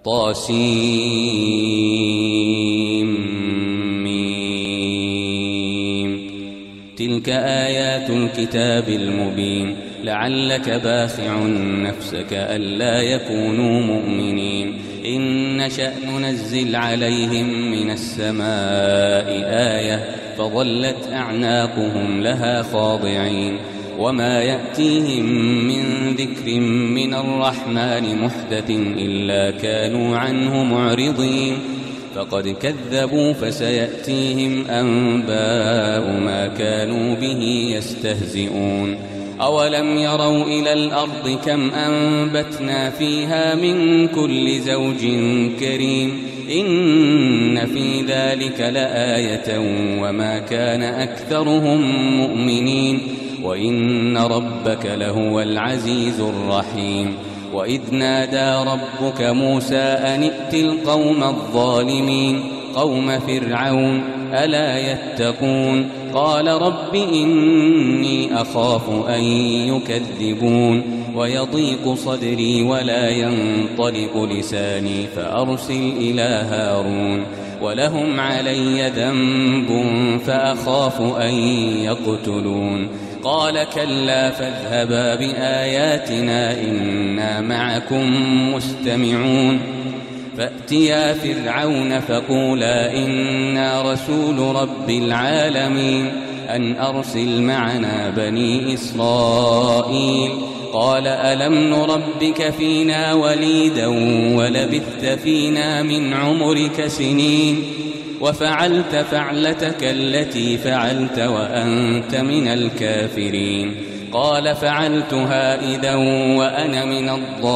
طاسيم. تلك آيات الكتاب المبين. لعلك باخع نفسك ألا يكونوا مؤمنين. إن نشأ ننزل عليهم من السماء آية فظلت أعناقهم لها خاضعين. وما يأتيهم من ذكر من الرحمن محدث إلا كانوا عنه معرضين. فقد كذبوا فسيأتيهم أنباء ما كانوا به يستهزئون. أولم يروا إلى الأرض كم أنبتنا فيها من كل زوج كريم. إن في ذلك لآية وما كان أكثرهم مؤمنين وإن ربك لهو العزيز الرحيم. وإذ نادى ربك موسى أن ائت القوم الظالمين قوم فرعون ألا يتقون. قال رب إني أخاف أن يكذبون ويضيق صدري ولا ينطلق لساني فأرسل إلى هارون ولهم علي ذنب فأخاف أن يقتلون. قال كلا فاذهبا بآياتنا إنا معكم مستمعون. فأتيا فرعون فقولا إنا رسول رب العالمين أن أرسل معنا بني إسرائيل. قال ألم نربك فينا وليدا ولبثت فينا من عمرك سنين وفعلت فعلتك التي فعلت وأنت من الكافرين. قال فعلتها إذا وأنا من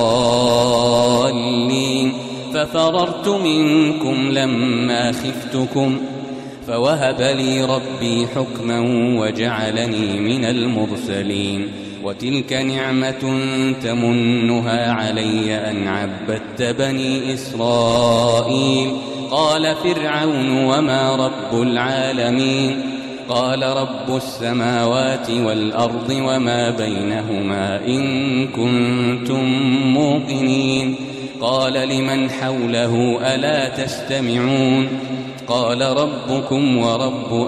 الضالين ففررت منكم لما خفتكم فوهب لي ربي حكما وجعلني من المرسلين. وتلك نعمة تمنها علي أن عبدت بني إسرائيل. قال فرعون وما رب العالمين. قال رب السماوات والأرض وما بينهما إن كنتم موقنين. قال لمن حوله ألا تستمعون. قال ربكم ورب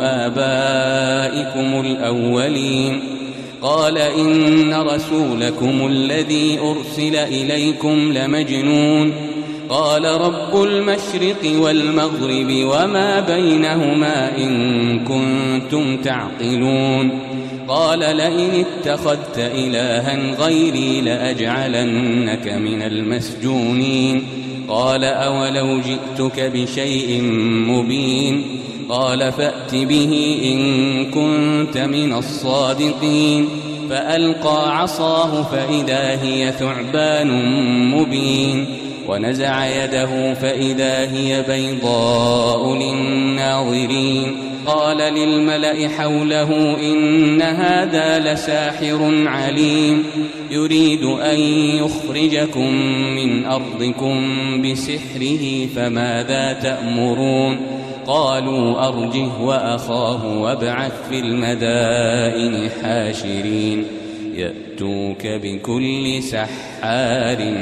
آبائكم الأولين. قال إن رسولكم الذي أرسل إليكم لمجنون. قال رب المشرق والمغرب وما بينهما إن كنتم تعقلون. قال لئن اتخذت إلها غيري لأجعلنك من المسجونين. قال أولو جئتك بشيء مبين. قال فأت به إن كنت من الصادقين. فألقى عصاه فإذا هي ثعبان مبين ونزع يده فإذا هي بيضاء للناظرين. قال للملأ حوله إن هذا لساحر عليم يريد أن يخرجكم من أرضكم بسحره فماذا تأمرون. قالوا أرجه وأخاه وابعث في المدائن حاشرين يأتوك بكل سحار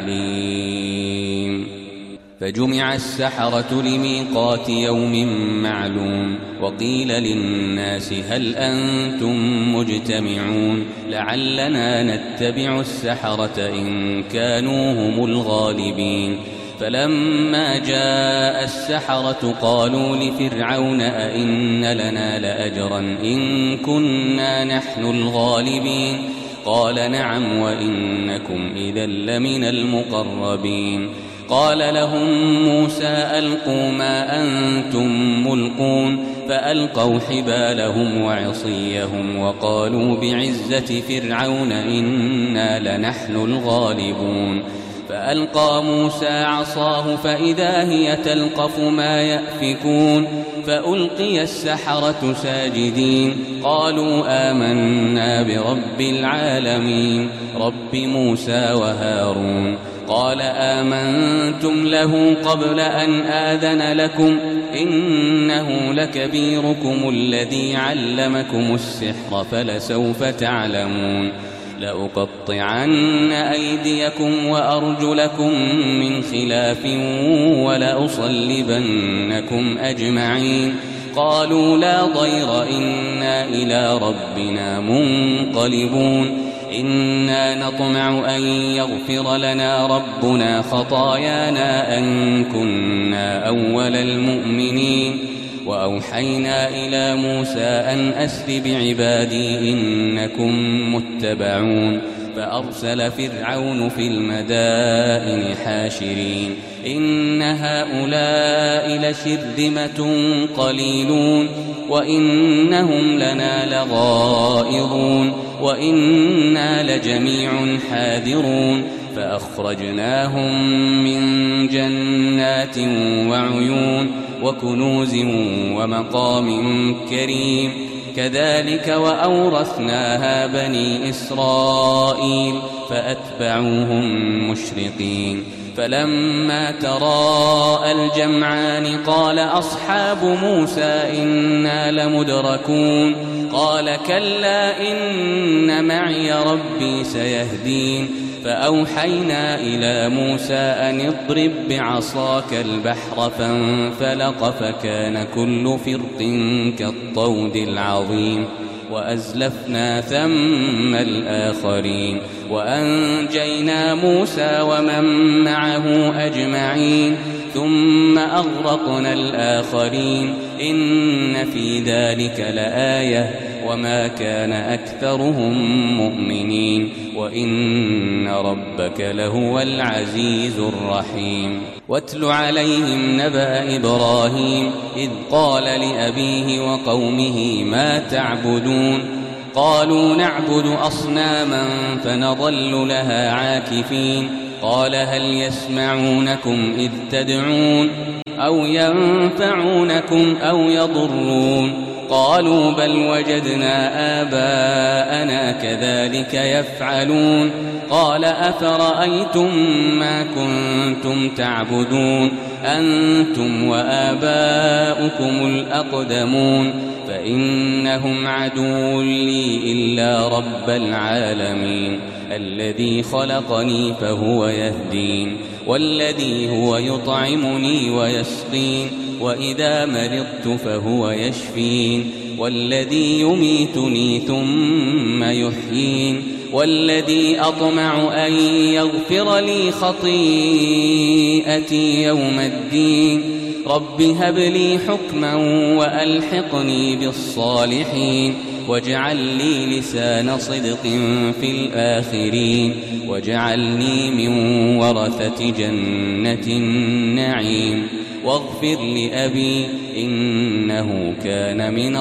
عليم. فجمع السحرة لميقات يوم معلوم. وقيل للناس هل أنتم مجتمعون لعلنا نتبع السحرة إن كانوا هم الغالبين. فلما جاء السحرة قالوا لفرعون أئن لنا لأجرا إن كنا نحن الغالبين. قال نعم وإنكم إذا لمن المقربين. قال لهم موسى ألقوا ما أنتم ملقون. فألقوا حبالهم وعصيهم وقالوا بعزة فرعون إنا لنحن الغالبون. فألقى موسى عصاه فإذا هي تلقف ما يأفكون. فألقي السحرة ساجدين قالوا آمنا برب العالمين رب موسى وهارون. قال آمنتم له قبل أن آذن لكم إنه لكبيركم الذي علمكم السحر فلسوف تعلمون. لأقطعن أيديكم وأرجلكم من خلاف ولأصلبنكم أجمعين. قالوا لا ضير إنا إلى ربنا منقلبون. إنا نطمع أن يغفر لنا ربنا خطايانا أن كنا أول المؤمنين. وأوحينا إلى موسى أن أسر بعبادي إنكم متبعون. فأرسل فرعون في المدائن حاشرين إن هؤلاء لشرذمة قليلون وإنهم لنا لغائظون وإنا لجميع حاذرون. فأخرجناهم من جنات وعيون وكنوز ومقام كريم. كذلك وأورثناها بني إسرائيل فأتبعوهم مشرقين. فلما تراءى الجمعان قال أصحاب موسى إنا لمدركون. قال كلا إن معي ربي سيهدين. فأوحينا إلى موسى أن اضرب بعصاك البحر فانفلق فكان كل فرق كالطود العظيم. وأزلفنا ثم الآخرين وأنجينا موسى ومن معه أجمعين ثم أغرقنا الآخرين. إن في ذلك لآية وما كان أكثرهم مؤمنين وإن ربك لهو العزيز الرحيم. واتل عليهم نبأ إبراهيم إذ قال لأبيه وقومه ما تعبدون. قالوا نعبد أصناما فنظل لها عاكفين. قال هل يسمعونكم إذ تدعون أو ينفعونكم أو يضرون. قالوا بل وجدنا آباءنا كذلك يفعلون. قال أفرأيتم ما كنتم تعبدون أنتم وآباؤكم الأقدمون فإنهم عدو لي إلا رب العالمين الذي خلقني فهو يهدين والذي هو يطعمني ويسقين وإذا مرضت فهو يشفين والذي يميتني ثم يحيين والذي أطمع أن يغفر لي خطيئتي يوم الدين. رب هب لي حكما وألحقني بالصالحين واجعل لي لسان صدق في الآخرين واجعلني من ورثة جنة النعيم واغفر لأبي إنه كان من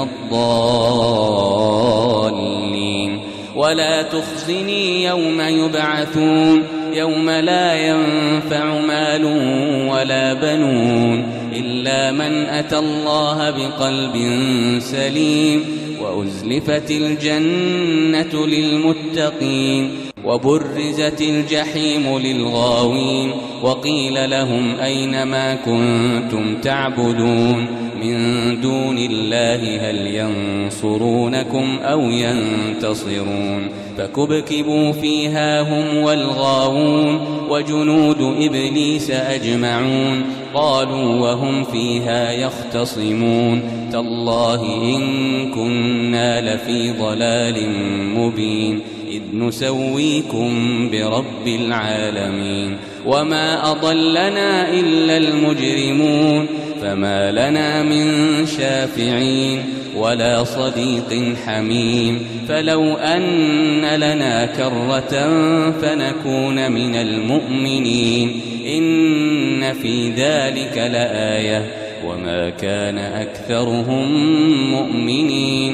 الضالين ولا تخزني يوم يبعثون يوم لا ينفع مال ولا بنون إلا من أتى الله بقلب سليم وأزلفت الجنة للمتقين وبرزت الجحيم للغاوين وقيل لهم أين ما كنتم تعبدون من دون الله هل ينصرونكم أو ينتصرون فكبكبوا فيها هم والغاوون وجنود إبليس أجمعون قالوا وهم فيها يختصمون تالله إن كنا لفي ضلال مبين إذ نسويكم برب العالمين وما أضلنا إلا المجرمون فما لنا من شافعين ولا صديق حميم فلو أن لنا كرة فنكون من المؤمنين إن في ذلك لآية وما كان أكثرهم مؤمنين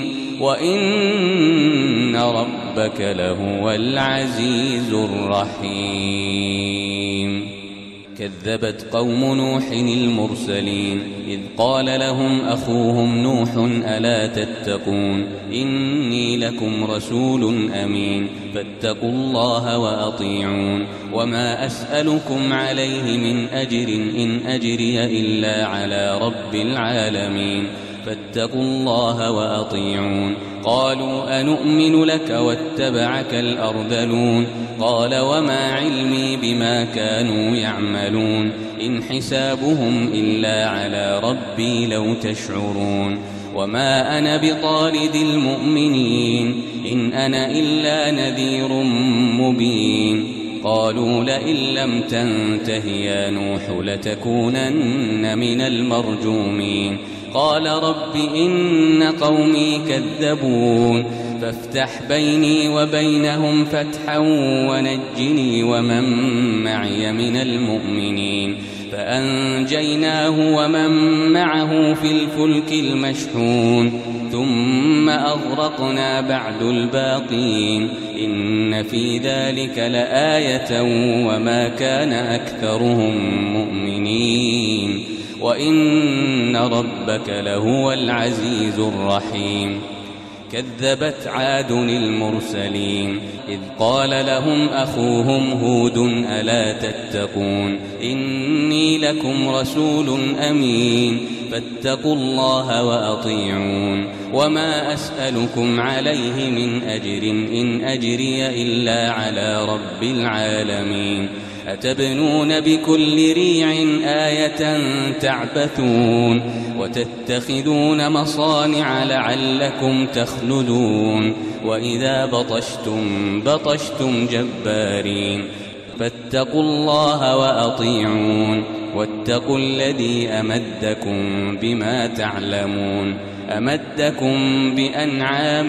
وإن ربك لهو العزيز الرحيم. كذبت قوم نوح المرسلين إذ قال لهم أخوهم نوح ألا تتقون إني لكم رسول أمين فاتقوا الله وأطيعون وما أسألكم عليه من أجر إن أجري إلا على رب العالمين فاتقوا الله وأطيعون قالوا أنؤمن لك واتبعك الأرذلون قال وما علمي بما كانوا يعملون إن حسابهم إلا على ربي لو تشعرون وما أنا بطارد المؤمنين إن أنا إلا نذير مبين قالوا لئن لم تنته يا نوح لتكونن من المرجومين قال رب إن قومي كذبون فافتح بيني وبينهم فتحا ونجني ومن معي من المؤمنين فأنجيناه ومن معه في الفلك المشحون ثم أغرقنا بعد الباقين إن في ذلك لآية وما كان أكثرهم مؤمنين وإن ربك لهو العزيز الرحيم كذبت عاد المرسلين إذ قال لهم أخوهم هود ألا تتقون إني لكم رسول أمين فاتقوا الله وأطيعون وما أسألكم عليه من أجر إن أجري إلا على رب العالمين أتبنون بكل ريع آية تعبثون وتتخذون مصانع لعلكم تخلدون وإذا بطشتم جبارين فاتقوا الله وأطيعون واتقوا الذي أمدكم بما تعلمون أمدكم بأنعام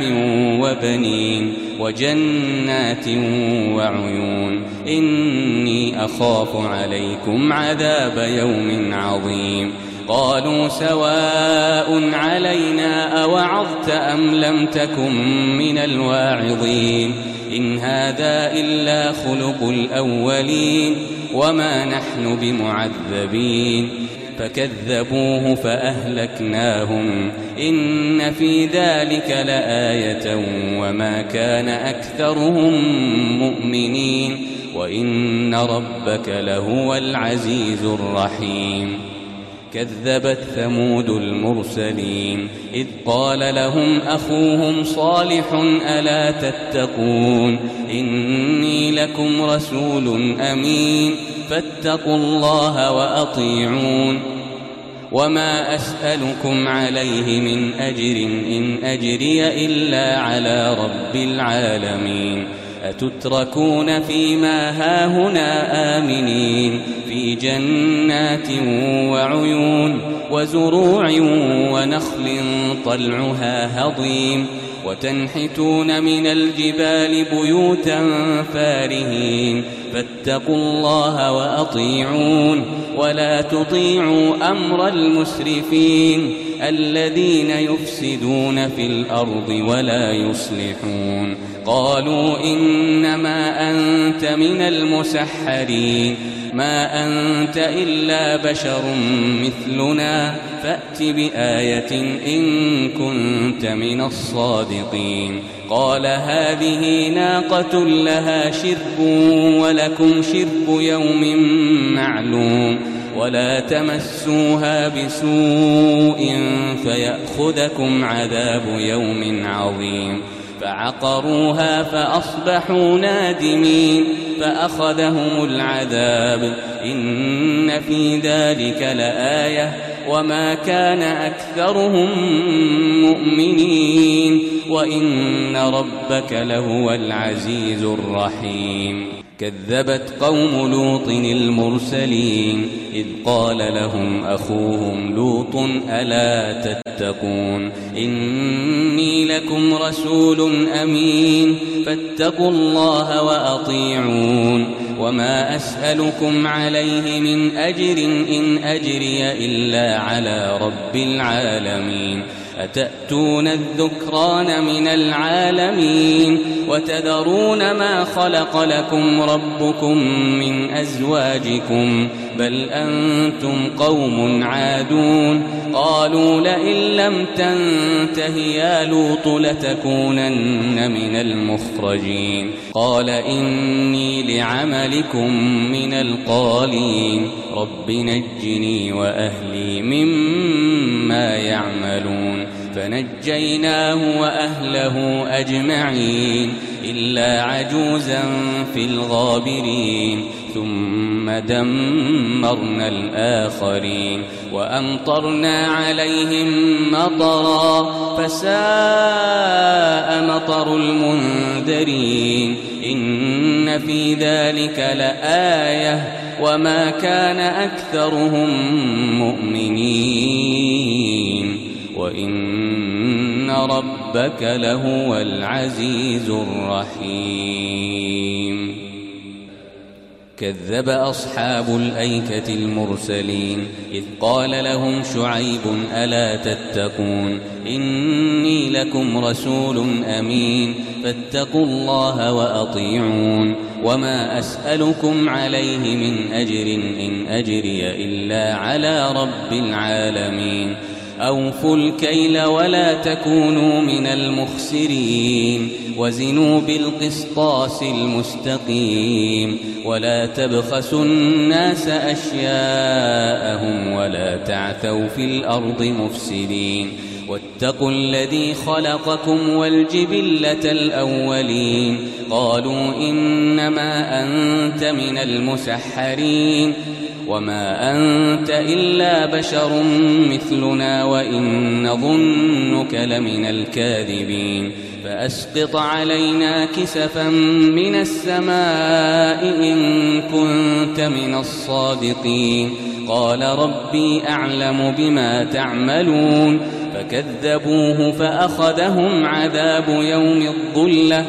وبنين وجنات وعيون إني أخاف عليكم عذاب يوم عظيم قالوا سواء علينا أوعظت أم لم تكن من الواعظين إن هذا إلا خلق الأولين وما نحن بمعذبين فكذبوه فأهلكناهم إن في ذلك لآية وما كان أكثرهم مؤمنين وإن ربك لهو العزيز الرحيم كذبت ثمود المرسلين إذ قال لهم أخوهم صالح ألا تتقون إني لكم رسول أمين فاتقوا الله وأطيعون وما أسألكم عليه من أجر إن أجري إلا على رب العالمين أتتركون فيما هاهنا آمنين في جنات وعيون وزروع ونخل طلعها هضيم وتنحتون من الجبال بيوتا فارهين فاتقوا الله وأطيعون ولا تطيعوا أمر المسرفين الذين يفسدون في الأرض ولا يصلحون قالوا إنما أنت من المسحرين ما أنت إلا بشر مثلنا فأت بآية إن كنت من الصادقين قال هذه ناقة لها شرب ولكم شرب يوم معلوم ولا تمسوها بسوء فيأخذكم عذاب يوم عظيم فعقروها فأصبحوا نادمين فأخذهم العذاب إن في ذلك لآية وما كان أكثرهم مؤمنين وإن ربك لهو العزيز الرحيم كذبت قوم لوط المرسلين إذ قال لهم أخوهم لوط ألا تتقون إني لكم رسول أمين فاتقوا الله وأطيعون وما أسألكم عليه من أجر إن أجري إلا على رب العالمين أتأتون الذكران من العالمين وتذرون ما خلق لكم ربكم من أزواجكم بل أنتم قوم عادون قالوا لئن لم تنته يا لوط لتكونن من المخرجين قال إني لعملكم من القالين رب نجني وأهلي مما يعملون فنجيناه وأهله أجمعين إلا عجوزا في الغابرين ثم دمرنا الآخرين وأمطرنا عليهم مطرا فساء مطر المنذرين إن في ذلك لآية وما كان أكثرهم مؤمنين وإن ربك لهو العزيز الرحيم كذب أصحاب الأيكة المرسلين إذ قال لهم شعيب ألا تتقون إني لكم رسول أمين فاتقوا الله وأطيعون وما أسألكم عليه من أجر إن أجري إلا على رب العالمين أوفوا الكيل ولا تكونوا من المخسرين وزنوا بالقسطاس المستقيم ولا تبخسوا الناس أشياءهم ولا تعثوا في الأرض مفسدين واتقوا الذي خلقكم والجبلة الأولين قالوا إنما أنت من المسحرين وما أنت إلا بشر مثلنا وإن نظنك لمن الكاذبين فأسقط علينا كسفا من السماء إن كنت من الصادقين قال ربي أعلم بما تعملون فكذبوه فأخذهم عذاب يوم الظلة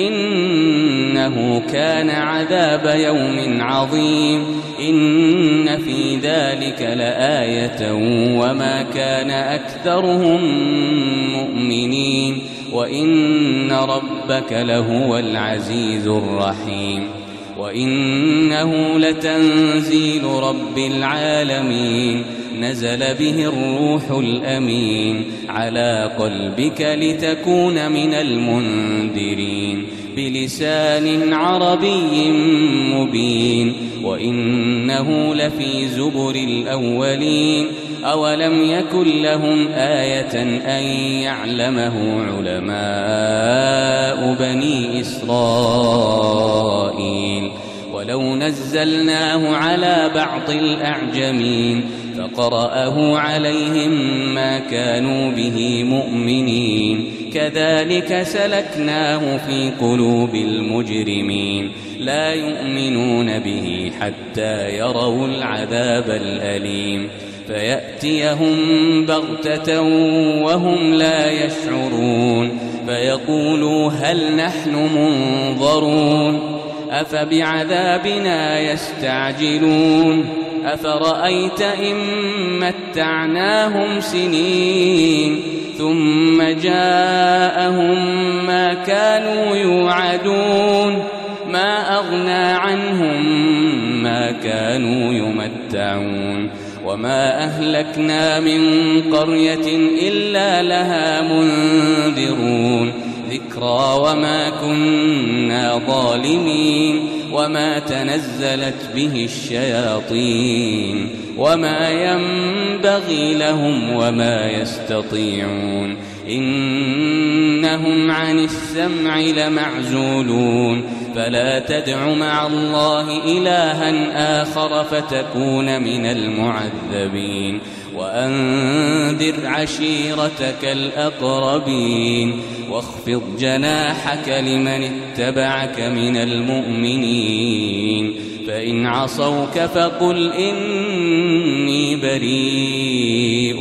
إنه كان عذاب يوم عظيم إن في ذلك لآية وما كان أكثرهم مؤمنين وإن ربك لهو العزيز الرحيم وإنه لتنزيل رب العالمين نزل به الروح الأمين على قلبك لتكون من المنذرين بلسان عربي مبين وإنه لفي زبر الأولين أولم يكن لهم آية أن يعلمه علماء بني إسرائيل ولو نزلناه على بعض الأعجمين فقرأه عليهم ما كانوا به مؤمنين كذلك سلكناه في قلوب المجرمين لا يؤمنون به حتى يروا العذاب الأليم فيأتيهم بغتة وهم لا يشعرون فيقولوا هل نحن منظرون أفبعذابنا يستعجلون أفرأيت إن متعناهم سنين ثم جاءهم ما كانوا يوعدون ما أغنى عنهم ما كانوا يمتعون وما أهلكنا من قرية إلا لها منذرون ذكرى وما كنا ظالمين وما تنزلت به الشياطين وما ينبغي لهم وما يستطيعون إنهم عن السمع لمعزولون فلا تدع مع الله إلها آخر فتكون من المعذبين وأنذر عشيرتك الأقربين واخفض جناحك لمن اتبعك من المؤمنين فإن عصوك فقل إني بريء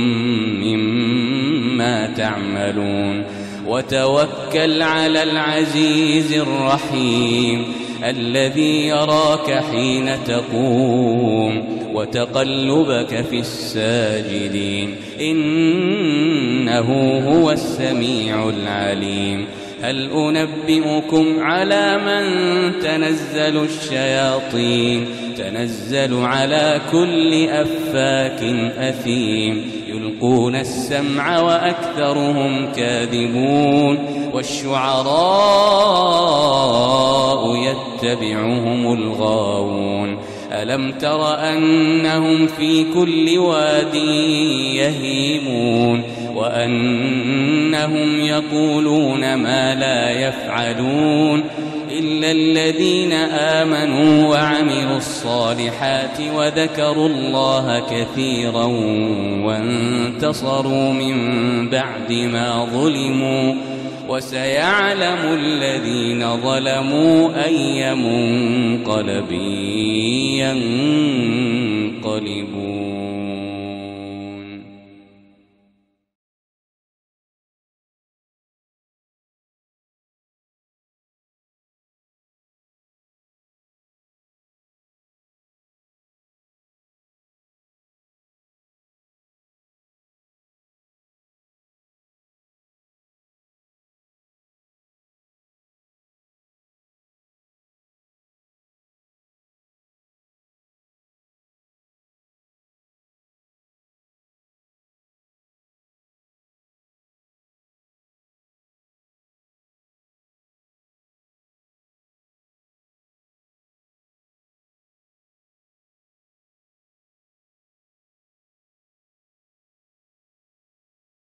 مما تعملون وتوكل على العزيز الرحيم الذي يراك حين تقوم وتقلبك في الساجدين إنه هو السميع العليم هل أنبئكم على من تنزل الشياطين تنزل على كل أفاك أثيم يلقون السمع وأكثرهم كاذبون والشعراء يتبعهم الغاوون ألم تر أنهم في كل واد يهيمون وأنهم يقولون ما لا يفعلون إلا الذين آمنوا وعملوا الصالحات وذكروا الله كثيرا وانتصروا من بعد ما ظلموا وسيعلم الذين ظلموا أي منقلب ينقلبون.